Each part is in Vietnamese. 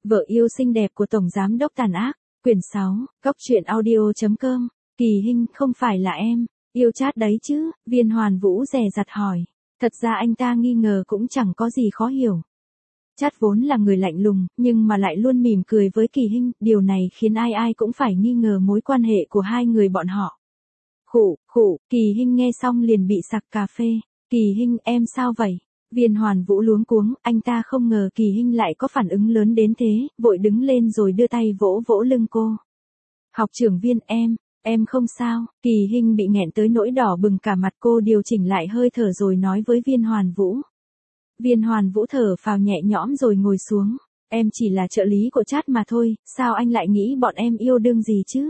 Vợ yêu xinh đẹp của Tổng Giám đốc tàn ác, quyển 6, góc truyện audio.com, Kỳ Hinh không phải là em, yêu chat đấy chứ, Viên Hoàn Vũ dè dặt hỏi. Thật ra anh ta nghi ngờ cũng chẳng có gì khó hiểu. Chat vốn là người lạnh lùng, nhưng mà lại luôn mỉm cười với Kỳ Hinh, điều này khiến ai ai cũng phải nghi ngờ mối quan hệ của hai người bọn họ. Khụ, Kỳ Hinh nghe xong liền bị sặc cà phê. Kỳ Hinh em sao vậy? Viên Hoàn Vũ luống cuống, anh ta không ngờ Kỳ Hinh lại có phản ứng lớn đến thế, vội đứng lên rồi đưa tay vỗ vỗ lưng cô. Học trưởng Viên em không sao, Kỳ Hinh bị nghẹn tới nỗi đỏ bừng cả mặt, cô điều chỉnh lại hơi thở rồi nói với Viên Hoàn Vũ. Viên Hoàn Vũ thở phào nhẹ nhõm rồi ngồi xuống, em chỉ là trợ lý của chat mà thôi, sao anh lại nghĩ bọn em yêu đương gì chứ?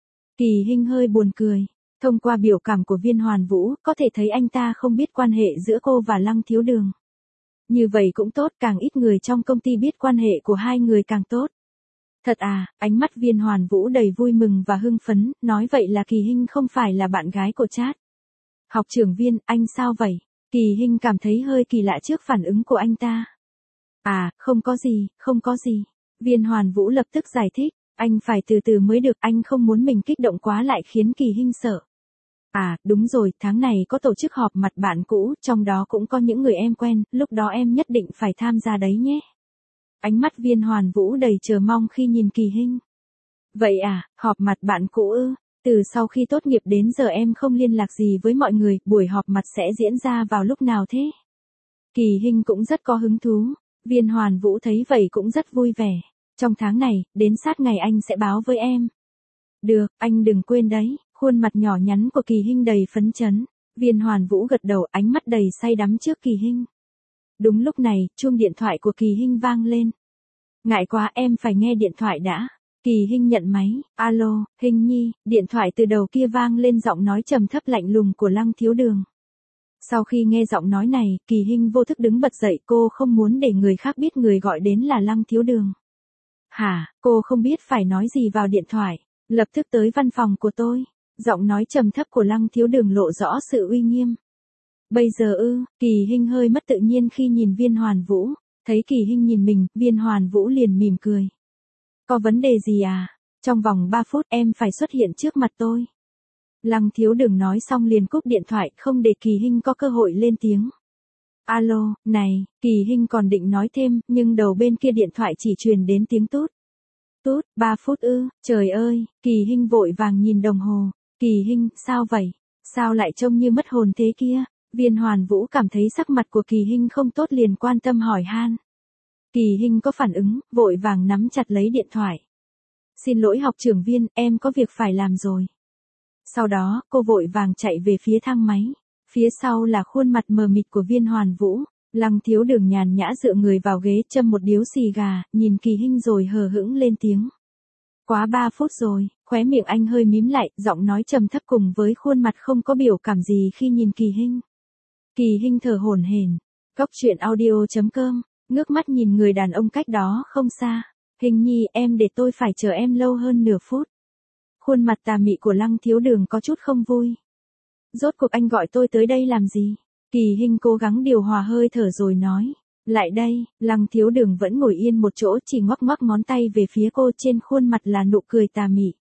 Kỳ Hinh hơi buồn cười. Thông qua biểu cảm của Viên Hoàn Vũ, có thể thấy anh ta không biết quan hệ giữa cô và Lăng Thiếu Đường. Như vậy cũng tốt, càng ít người trong công ty biết quan hệ của hai người càng tốt. Thật à, ánh mắt Viên Hoàn Vũ đầy vui mừng và hưng phấn, nói vậy là Kỳ Hinh không phải là bạn gái của chat. Học trưởng Viên, anh sao vậy? Kỳ Hinh cảm thấy hơi kỳ lạ trước phản ứng của anh ta. À, không có gì. Viên Hoàn Vũ lập tức giải thích, anh phải từ từ mới được, anh không muốn mình kích động quá lại khiến Kỳ Hinh sợ. À, đúng rồi, tháng này có tổ chức họp mặt bạn cũ, trong đó cũng có những người em quen, lúc đó em nhất định phải tham gia đấy nhé. Ánh mắt Viên Hoàn Vũ đầy chờ mong khi nhìn Kỳ Hinh. Vậy à, họp mặt bạn cũ ư? Từ sau khi tốt nghiệp đến giờ em không liên lạc gì với mọi người, buổi họp mặt sẽ diễn ra vào lúc nào thế? Kỳ Hinh cũng rất có hứng thú, Viên Hoàn Vũ thấy vậy cũng rất vui vẻ. Trong tháng này, đến sát ngày anh sẽ báo với em. Được, anh đừng quên đấy. Khuôn mặt nhỏ nhắn của Kỳ Hinh đầy phấn chấn, Viên Hoàn Vũ gật đầu, ánh mắt đầy say đắm trước Kỳ Hinh. Đúng lúc này, chuông điện thoại của Kỳ Hinh vang lên. Ngại quá, em phải nghe điện thoại đã. Kỳ Hinh nhận máy, alo, Hinh Nhi, điện thoại từ đầu kia vang lên giọng nói trầm thấp lạnh lùng của Lăng Thiếu Đường. Sau khi nghe giọng nói này, Kỳ Hinh vô thức đứng bật dậy, cô không muốn để người khác biết người gọi đến là Lăng Thiếu Đường. Hả, cô không biết phải nói gì vào điện thoại, lập tức tới văn phòng của tôi. Giọng nói trầm thấp của Lăng Thiếu Đường lộ rõ sự uy nghiêm. Bây giờ ư? Kỳ Hinh hơi mất tự nhiên khi nhìn Viên Hoàn Vũ, thấy Kỳ Hinh nhìn mình, Viên Hoàn Vũ liền mỉm cười. Có vấn đề gì à? Trong vòng 3 phút em phải xuất hiện trước mặt tôi. Lăng Thiếu Đường nói xong liền cúp điện thoại, không để Kỳ Hinh có cơ hội lên tiếng. Alo, này, Kỳ Hinh còn định nói thêm, nhưng đầu bên kia điện thoại chỉ truyền đến tiếng tút. Tút, 3 phút ư? Trời ơi, Kỳ Hinh vội vàng nhìn đồng hồ. Kỳ Hinh, sao vậy? Sao lại trông như mất hồn thế kia? Viên Hoàn Vũ cảm thấy sắc mặt của Kỳ Hinh không tốt liền quan tâm hỏi han. Kỳ Hinh có phản ứng, vội vàng nắm chặt lấy điện thoại. Xin lỗi học trưởng Viên, em có việc phải làm rồi. Sau đó, cô vội vàng chạy về phía thang máy. Phía sau là khuôn mặt mờ mịt của Viên Hoàn Vũ. Lăng Thiếu Đường nhàn nhã dựa người vào ghế châm một điếu xì gà, nhìn Kỳ Hinh rồi hờ hững lên tiếng. Quá 3 phút rồi, khóe miệng anh hơi mím lại, giọng nói trầm thấp cùng với khuôn mặt không có biểu cảm gì khi nhìn Kỳ Hinh. Kỳ Hinh thở hổn hển. Góc truyện audio.com, ngước mắt nhìn người đàn ông cách đó không xa. Hình Nhi, em để tôi phải chờ em lâu hơn nửa phút. Khuôn mặt tà mị của Lăng Thiếu Đường có chút không vui. Rốt cuộc anh gọi tôi tới đây làm gì? Kỳ Hinh cố gắng điều hòa hơi thở rồi nói. Lại đây, Lăng Thiếu Đường vẫn ngồi yên một chỗ chỉ ngoắc ngoắc ngón tay về phía cô, trên khuôn mặt là nụ cười tà mị.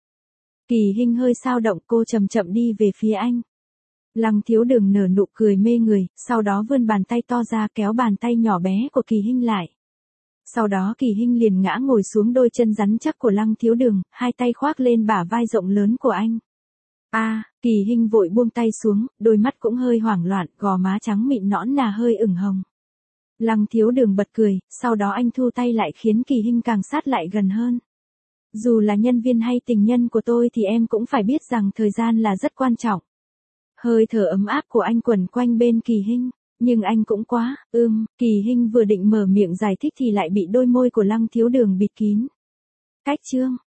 Kỳ Hinh hơi xao động, cô chậm chậm đi về phía anh. Lăng Thiếu Đường nở nụ cười mê người, sau đó vươn bàn tay to ra kéo bàn tay nhỏ bé của Kỳ Hinh lại. Sau đó Kỳ Hinh liền ngã ngồi xuống đôi chân rắn chắc của Lăng Thiếu Đường, hai tay khoác lên bả vai rộng lớn của anh. Kỳ Hinh vội buông tay xuống, đôi mắt cũng hơi hoảng loạn, gò má trắng mịn nõn nà hơi ửng hồng. Lăng Thiếu Đường bật cười, sau đó anh thu tay lại khiến Kỳ Hinh càng sát lại gần hơn. Dù là nhân viên hay tình nhân của tôi thì em cũng phải biết rằng thời gian là rất quan trọng. Hơi thở ấm áp của anh quẩn quanh bên Kỳ Hinh, nhưng anh cũng quá, Kỳ Hinh vừa định mở miệng giải thích thì lại bị đôi môi của Lăng Thiếu Đường bịt kín. Cách chương.